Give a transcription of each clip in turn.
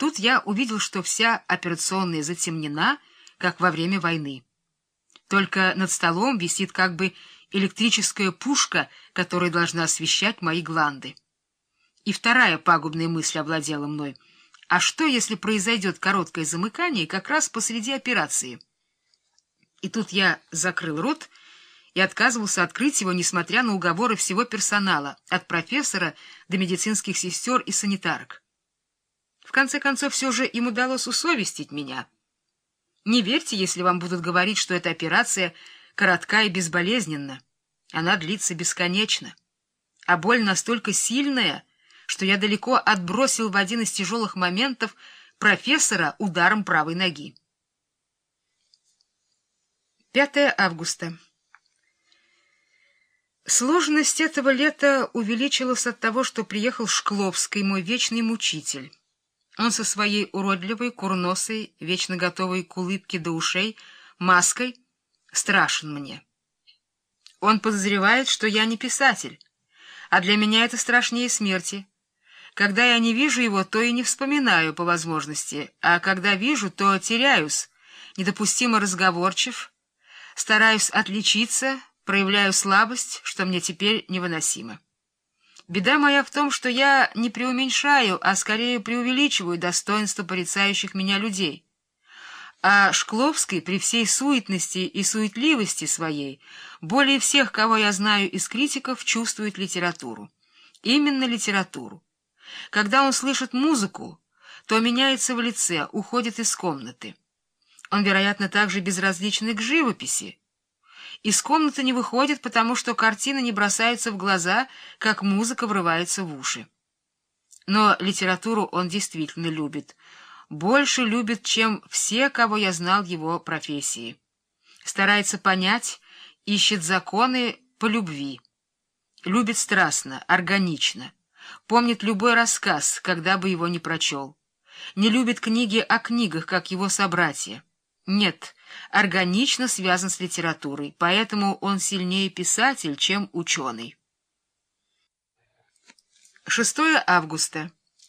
Тут я увидел, что вся операционная затемнена, как во время войны. Только над столом висит как бы электрическая пушка, которая должна освещать мои гланды. И вторая пагубная мысль овладела мной. А что, если произойдет короткое замыкание как раз посреди операции? И тут я закрыл рот и отказывался открыть его, несмотря на уговоры всего персонала, от профессора до медицинских сестер и санитарок. В конце концов, все же им удалось усовестить меня. Не верьте, если вам будут говорить, что эта операция коротка и безболезненна. Она длится бесконечно. А боль настолько сильная, что я далеко отбросил в один из тяжелых моментов профессора ударом правой ноги. 5 августа. Сложность этого лета увеличилась от того, что приехал Шкловский, мой вечный мучитель. Он со своей уродливой, курносой, вечно готовой к улыбке до ушей, маской страшен мне. Он подозревает, что я не писатель, а для меня это страшнее смерти. Когда я не вижу его, то и не вспоминаю по возможности, а когда вижу, то теряюсь, недопустимо разговорчив, стараюсь отличиться, проявляю слабость, что мне теперь невыносимо. Беда моя в том, что я не преуменьшаю, а скорее преувеличиваю достоинство порицающих меня людей. А Шкловский при всей суетности и суетливости своей более всех, кого я знаю из критиков, чувствует литературу. Именно литературу. Когда он слышит музыку, то меняется в лице, уходит из комнаты. Он, вероятно, также безразличен к живописи. Из комнаты не выходит, потому что картины не бросаются в глаза, как музыка врывается в уши. Но литературу он действительно любит. Больше любит, чем все, кого я знал в его профессии. Старается понять, ищет законы по любви. Любит страстно, органично. Помнит любой рассказ, когда бы его ни прочел. Не любит книги о книгах, как его собратья. Нет, органично связан с литературой, поэтому он сильнее писатель, чем ученый. 6 августа.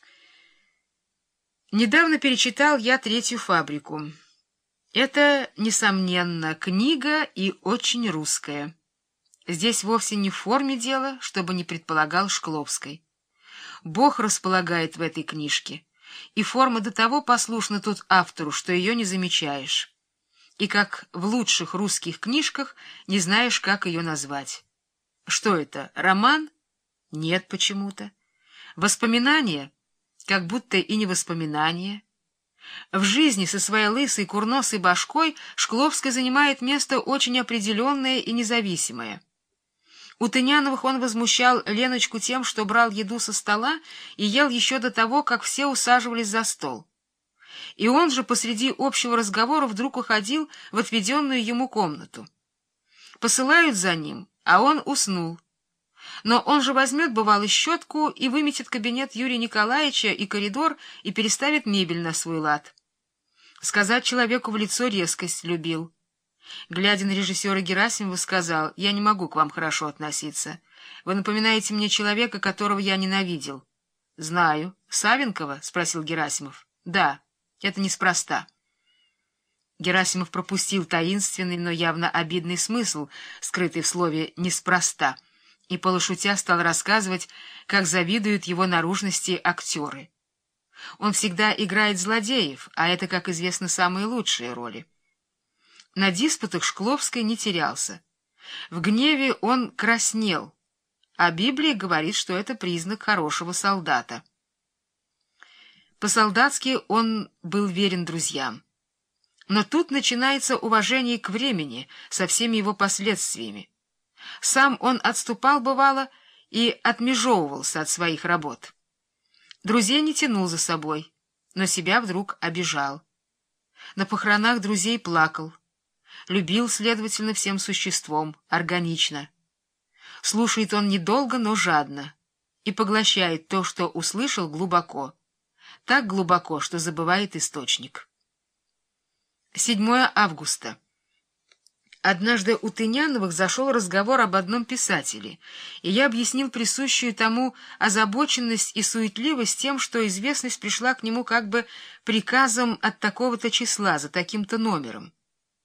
Недавно перечитал я «Третью фабрику». Это, несомненно, книга и очень русская. Здесь вовсе не в форме дело, чтобы не предполагал Шкловской. Бог располагает в этой книжке, и форма до того послушна тут автору, что ее не замечаешь. И как в лучших русских книжках не знаешь, как ее назвать. Что это, роман? Нет почему-то. Воспоминания? Как будто и не воспоминания. В жизни со своей лысой курносой башкой Шкловский занимает место очень определенное и независимое. У Тыняновых он возмущал Леночку тем, что брал еду со стола и ел еще до того, как все усаживались за стол. И он же посреди общего разговора вдруг уходил в отведенную ему комнату. Посылают за ним, а он уснул. Но он же возьмет, бывало, щетку и выметит кабинет Юрия Николаевича и коридор и переставит мебель на свой лад. Сказать человеку в лицо резкость любил. Глядя на режиссера Герасимова, сказал: «Я не могу к вам хорошо относиться. Вы напоминаете мне человека, которого я ненавидел». «Знаю. Савенкова?» — спросил Герасимов. «Да, это неспроста». Герасимов пропустил таинственный, но явно обидный смысл, скрытый в слове «неспроста», и полушутя стал рассказывать, как завидуют его наружности актеры. Он всегда играет злодеев, а это, как известно, самые лучшие роли. На диспутах Шкловский не терялся. В гневе он краснел, а Библия говорит, что это признак хорошего солдата. По-солдатски он был верен друзьям. Но тут начинается уважение к времени со всеми его последствиями. Сам он отступал, бывало, и отмежевывался от своих работ. Друзей не тянул за собой, но себя вдруг обижал. На похоронах друзей плакал. Любил, следовательно, всем существом, органично. Слушает он недолго, но жадно, и поглощает то, что услышал, глубоко. Так глубоко, что забывает источник. 7 августа. Однажды у Тыняновых зашел разговор об одном писателе, и я объяснил присущую тому озабоченность и суетливость тем, что известность пришла к нему как бы приказом от такого-то числа, за таким-то номером.